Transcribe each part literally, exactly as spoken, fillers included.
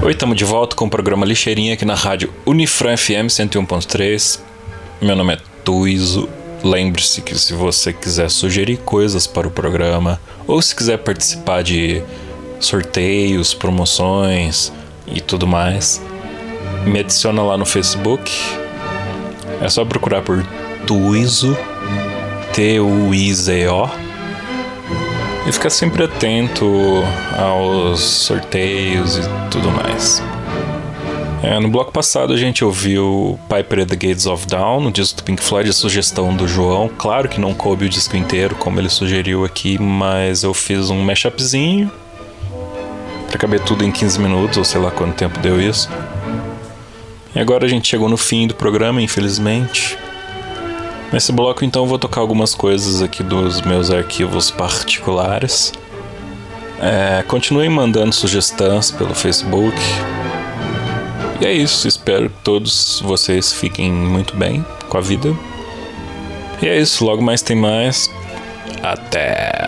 Oi, estamos de volta com o programa Lixeirinha aqui na rádio Unifran F M cento e um ponto três. Meu nome é Tuizo. Lembre-se que se você quiser sugerir coisas para o programa ou se quiser participar de sorteios, promoções e tudo mais, me adiciona lá no Facebook. É só procurar por Tuizo, T U I Z O, e ficar sempre atento aos sorteios e tudo mais. É, no bloco passado a gente ouviu Piper at the Gates of Dawn, no disco do Pink Floyd, a sugestão do João. Claro que não coube o disco inteiro, como ele sugeriu aqui, mas eu fiz um mashupzinho pra caber tudo em quinze minutos, ou sei lá quanto tempo deu isso. E agora a gente chegou no fim do programa, infelizmente. Nesse bloco, então, eu vou tocar algumas coisas aqui dos meus arquivos particulares. É, continuem mandando sugestões pelo Facebook. E é isso, espero que todos vocês fiquem muito bem com a vida. E é isso, logo mais tem mais. Até!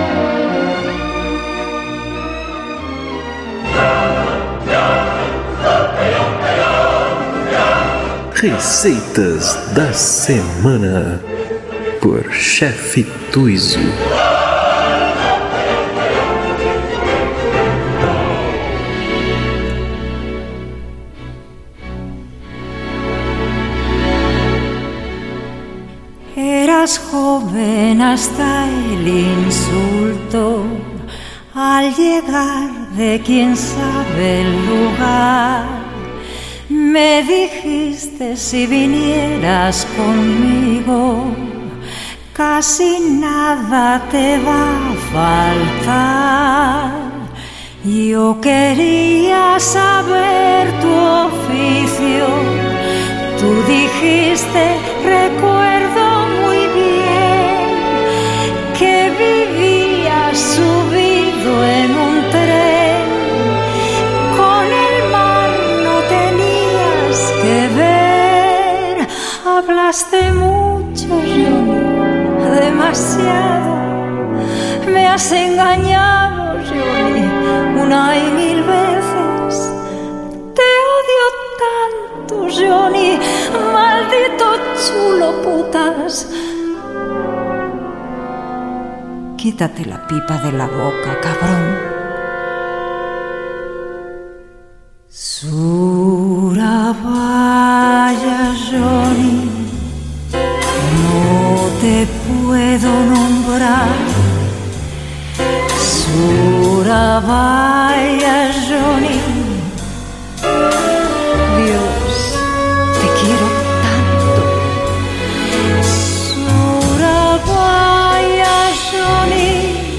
Receitas da Semana por Chefe Tuizo. Eras joven hasta el insulto al llegar de quién sabe el lugar. Me dijiste si vinieras conmigo, casi nada te va a faltar. Yo quería saber tu oficio, tú dijiste, recuerdo muy bien, que vivías subido en un tren, con el mar no tenías que ver. Hablaste mucho, Johnny, demasiado. Me has engañado, Johnny, una y mil veces. Te odio tanto, Johnny, maldito chulo putas. Quítate la pipa de la boca, cabrón. Surabaya, Johnny, no te puedo nombrar. Surabaya, Johnny, Dios, te quiero tanto. Surabaya, Johnny,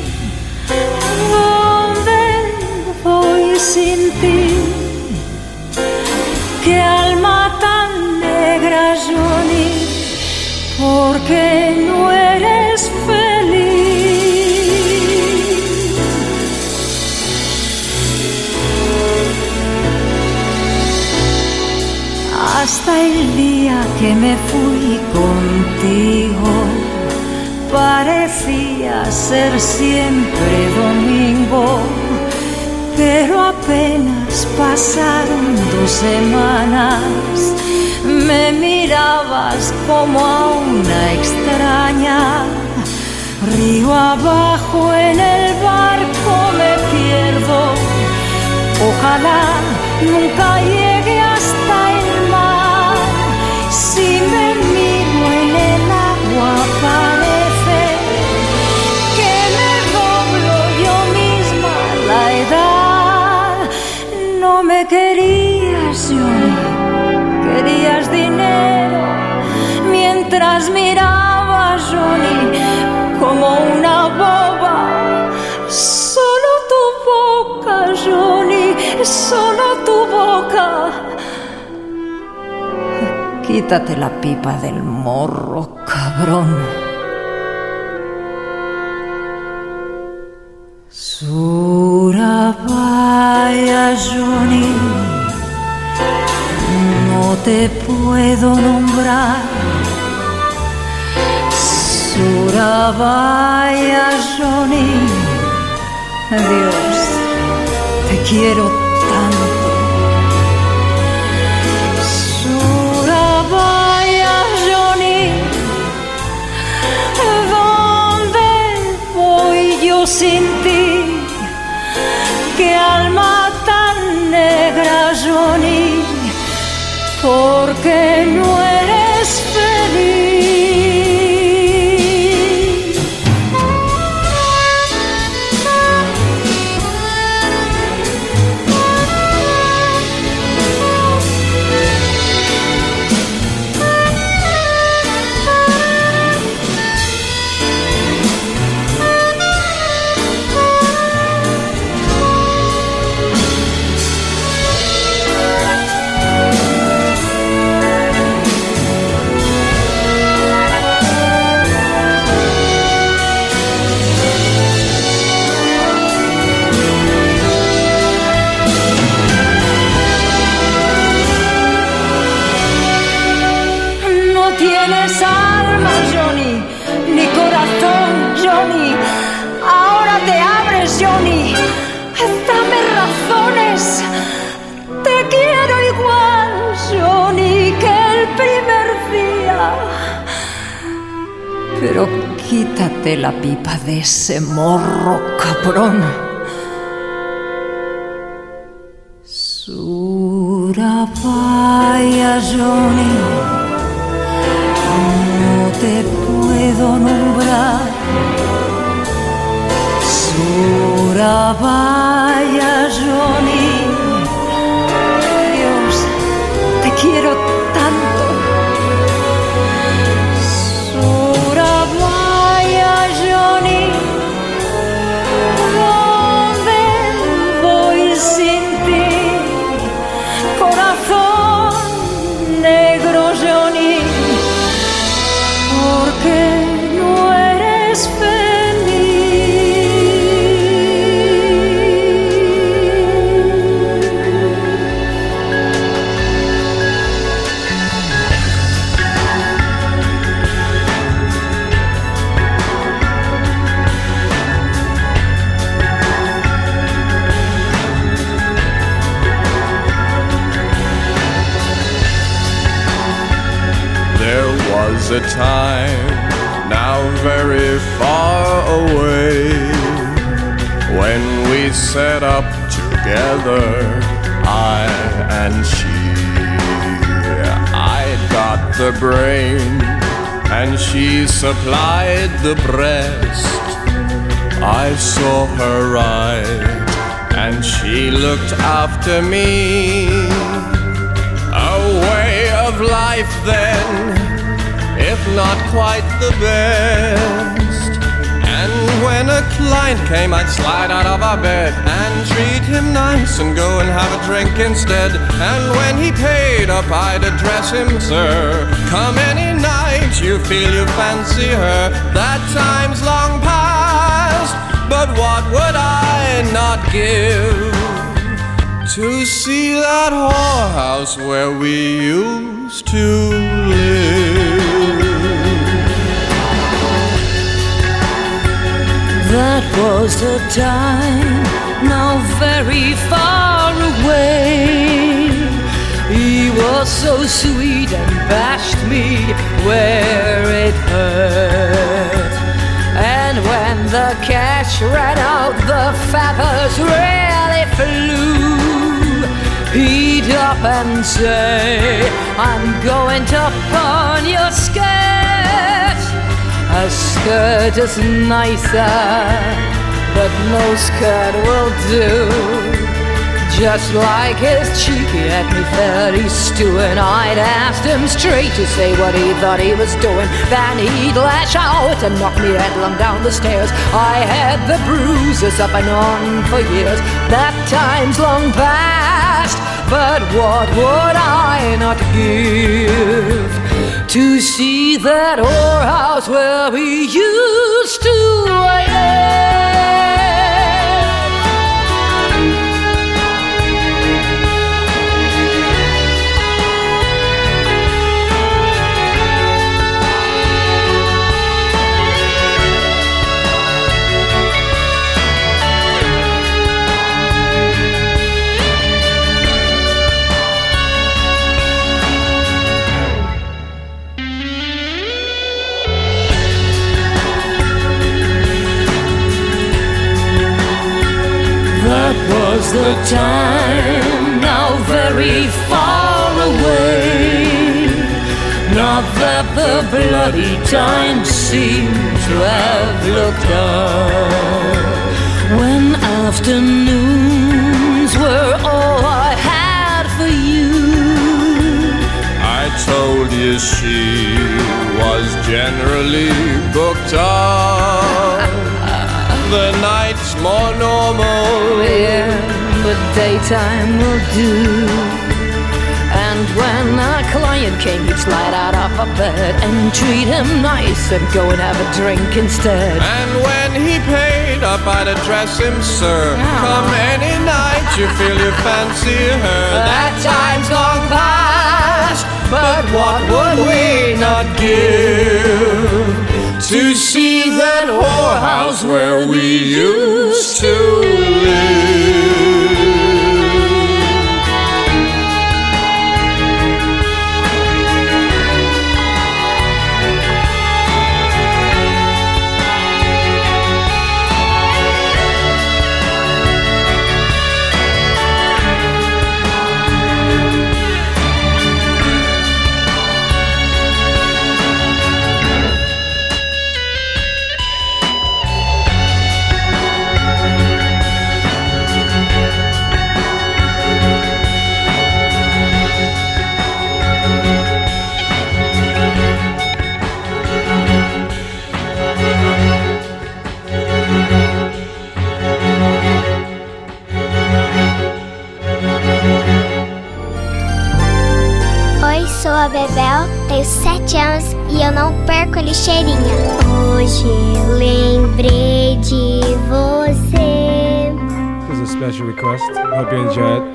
¿dónde voy sin ti? Qué alma tan negra, Johnny, ¿por qué no eres feliz? Hasta el día que me fui contigo, parecía ser siempre domingo. Pero apenas pasaron dos semanas, me mirabas como a una extraña. Río abajo en el barco me pierdo. Ojalá nunca llegue hasta el mar. Si me miro en el agua parece que me doblo yo misma la edad. No me querías, Johnny, querías dinero, mientras miraba, Johnny, como una boba. Solo tu boca, Johnny, solo tu boca. Quítate la pipa del morro, cabrón. Surabaya, Johnny, no te puedo nombrar. Surabaya, Johnny, Dios, te quiero tanto. sin ti. Qué alma tan negra, Johnny, porque no eres feliz. Tienes alma, Johnny, ni corazón, Johnny. Ahora te abres, Johnny. Dame razones. Te quiero igual, Johnny, que el primer día. Pero quítate la pipa de ese morro, cabrón. Surabaya, Johnny. No te puedo nombrar. Surabaya, Johnny. Dios, te quiero tanto. Surabaya, Johnny. ¿Dónde voy sin ti? Corazón negro, Johnny. Porque no eres A time now very far away when we set up together, I and she. I got the brain and she supplied the breast. I saw her right and she looked after me. A way of life then, if not quite the best. And when a client came, I'd slide out of our bed and treat him nice and go and have a drink instead. And when he paid up, I'd address him, sir. Come any night, you feel you fancy her. That time's long past, but what would I not give to see that whorehouse where we used to live? That was the time, now very far away. He was so sweet and bashed me where it hurt. And when the cash ran out, the fappers really flew. He'd up and say, I'm going to burn your skirt. A skirt is nicer, but no skirt will do. Just like his cheek, he had me fairly stewing. I'd asked him straight to say what he thought he was doing. Then he'd lash out and knock me headlong down the stairs. I had the bruises up and on for years. That time's long past, but what would I not give to see that whorehouse where we used to live? was the time now very far away. Not that the bloody time seemed to have looked up, when afternoons were all I had for you. I told you she was generally booked up. The night's more normal. Yeah, but daytime will do. And when a client came, he'd slide out of a bed and treat him nice and go and have a drink instead. And when he paid up, I'd address him, sir. Oh. Come any night you feel you fancy her. That time's long past, but what would we not give to see that whorehouse where we used to live. Sou a Bebel, tenho sete anos e eu não perco a lixeirinha. Hoje eu lembrei de você. This is a special request. Hope you enjoy it.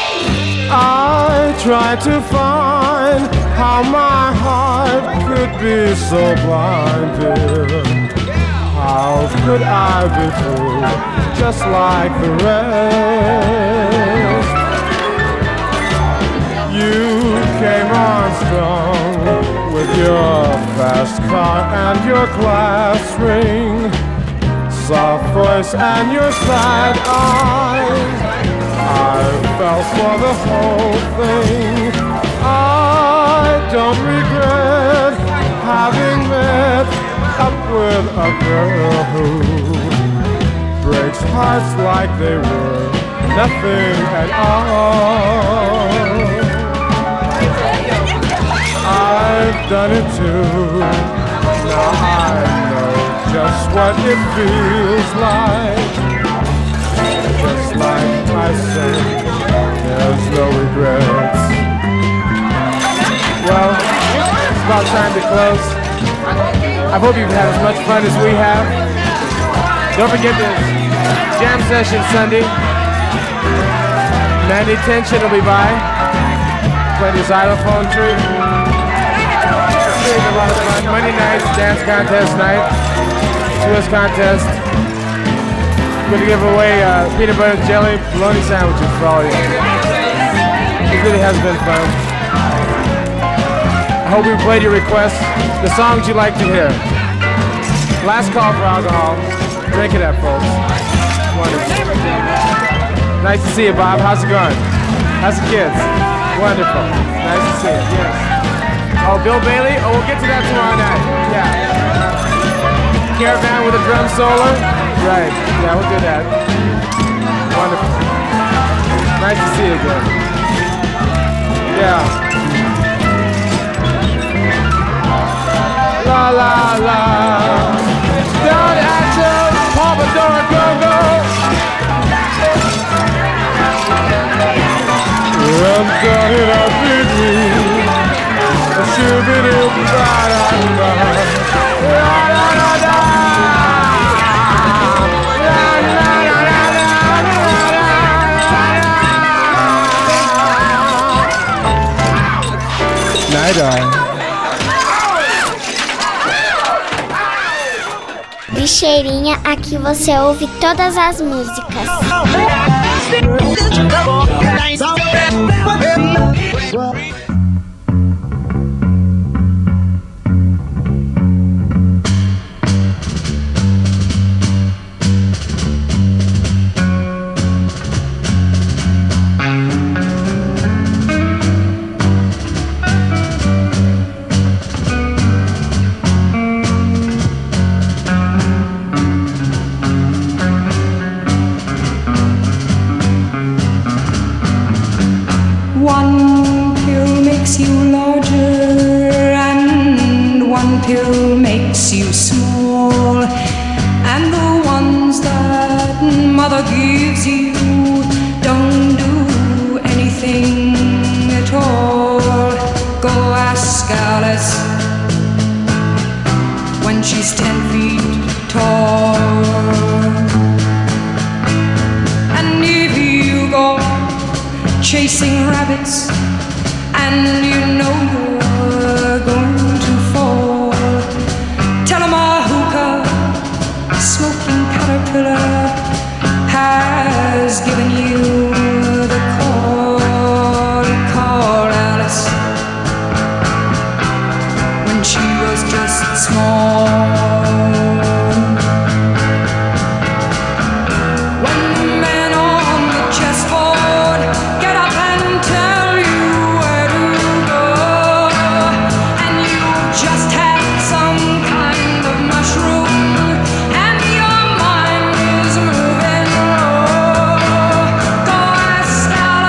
I tried to find how my heart could be so blinded. How could I be fooled just like the rest? You came on strong with your fast car and your glass ring, soft voice and your sad eyes. I fell for the whole thing. I don't regret having met up with a girl who breaks hearts like they were nothing at all. I've done it too. Now I know just what it feels like. Just like I say, there's no regrets. Well, it's about time to close. I hope you've had as much fun as we have. Don't forget the jam session Sunday. Mandy Tension will be by. Play the xylophone tree. A lot of fun. Monday nights, dance contest night, U S contest. We're going to give away uh, peanut butter and jelly bologna sandwiches for all of you. It really has been fun. I hope we played your requests, the songs you like to hear. Last call for alcohol. Drink it up, folks. Wonderful. Nice to see you, Bob. How's it going? How's the kids? Wonderful. Nice to see you. Yes. Oh, Bill Bailey? Oh, we'll get to that tomorrow night. Yeah. Caravan with a drum solo? Right. Yeah, we'll do that. Wonderful. Nice to see you again. Yeah. La la la. Down at your Pompadour Go-Go. I'm starting up with me. Bicheirinha, aqui você ouve todas as músicas. small, and the ones that mother gives you don't do anything at all. Go ask Alice when she's ten feet tall. And if you go chasing rabbits and you know you're going to fall, tell 'em a hookah smoking caterpillar has given you the call. Call Alice when she was just small. When the men on the chessboard get up and tell you where to go, and you just had some kind of mushroom and your mind is moving low, go ask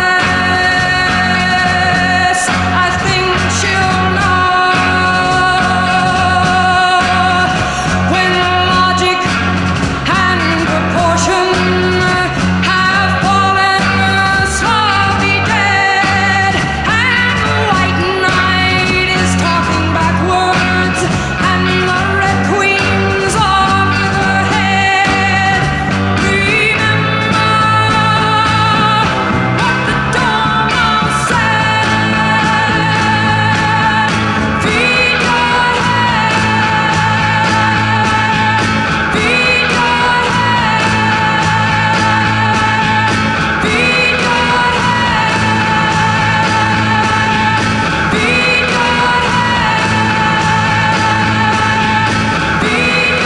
Alice, I think she'll know. When logic and proportion have fallen slowly dead, and the white knight is talking backwards, and the red queen's off with her head, remember what the Dormouse said. Feed your head, feed your head, feed your head, feed your head, feed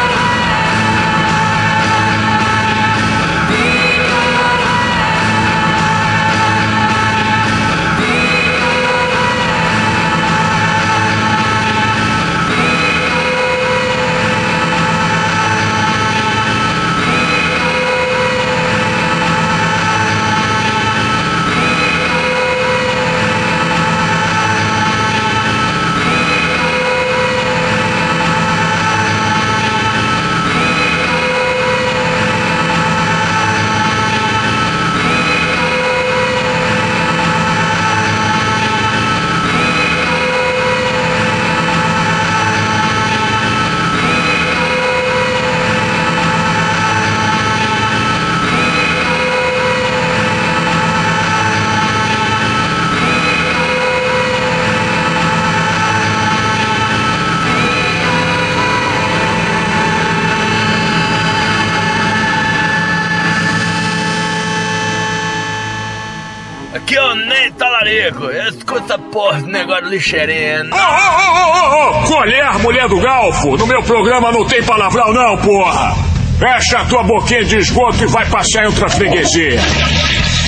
Aqui é o Ney Talarico. Escuta, porra, esse negócio de lixeirinha. Ô, ô, ô, ô, colher, mulher do Galfo, no meu programa não tem palavrão não, porra. Fecha a tua boquinha de esgoto e vai passear em outra freguesia.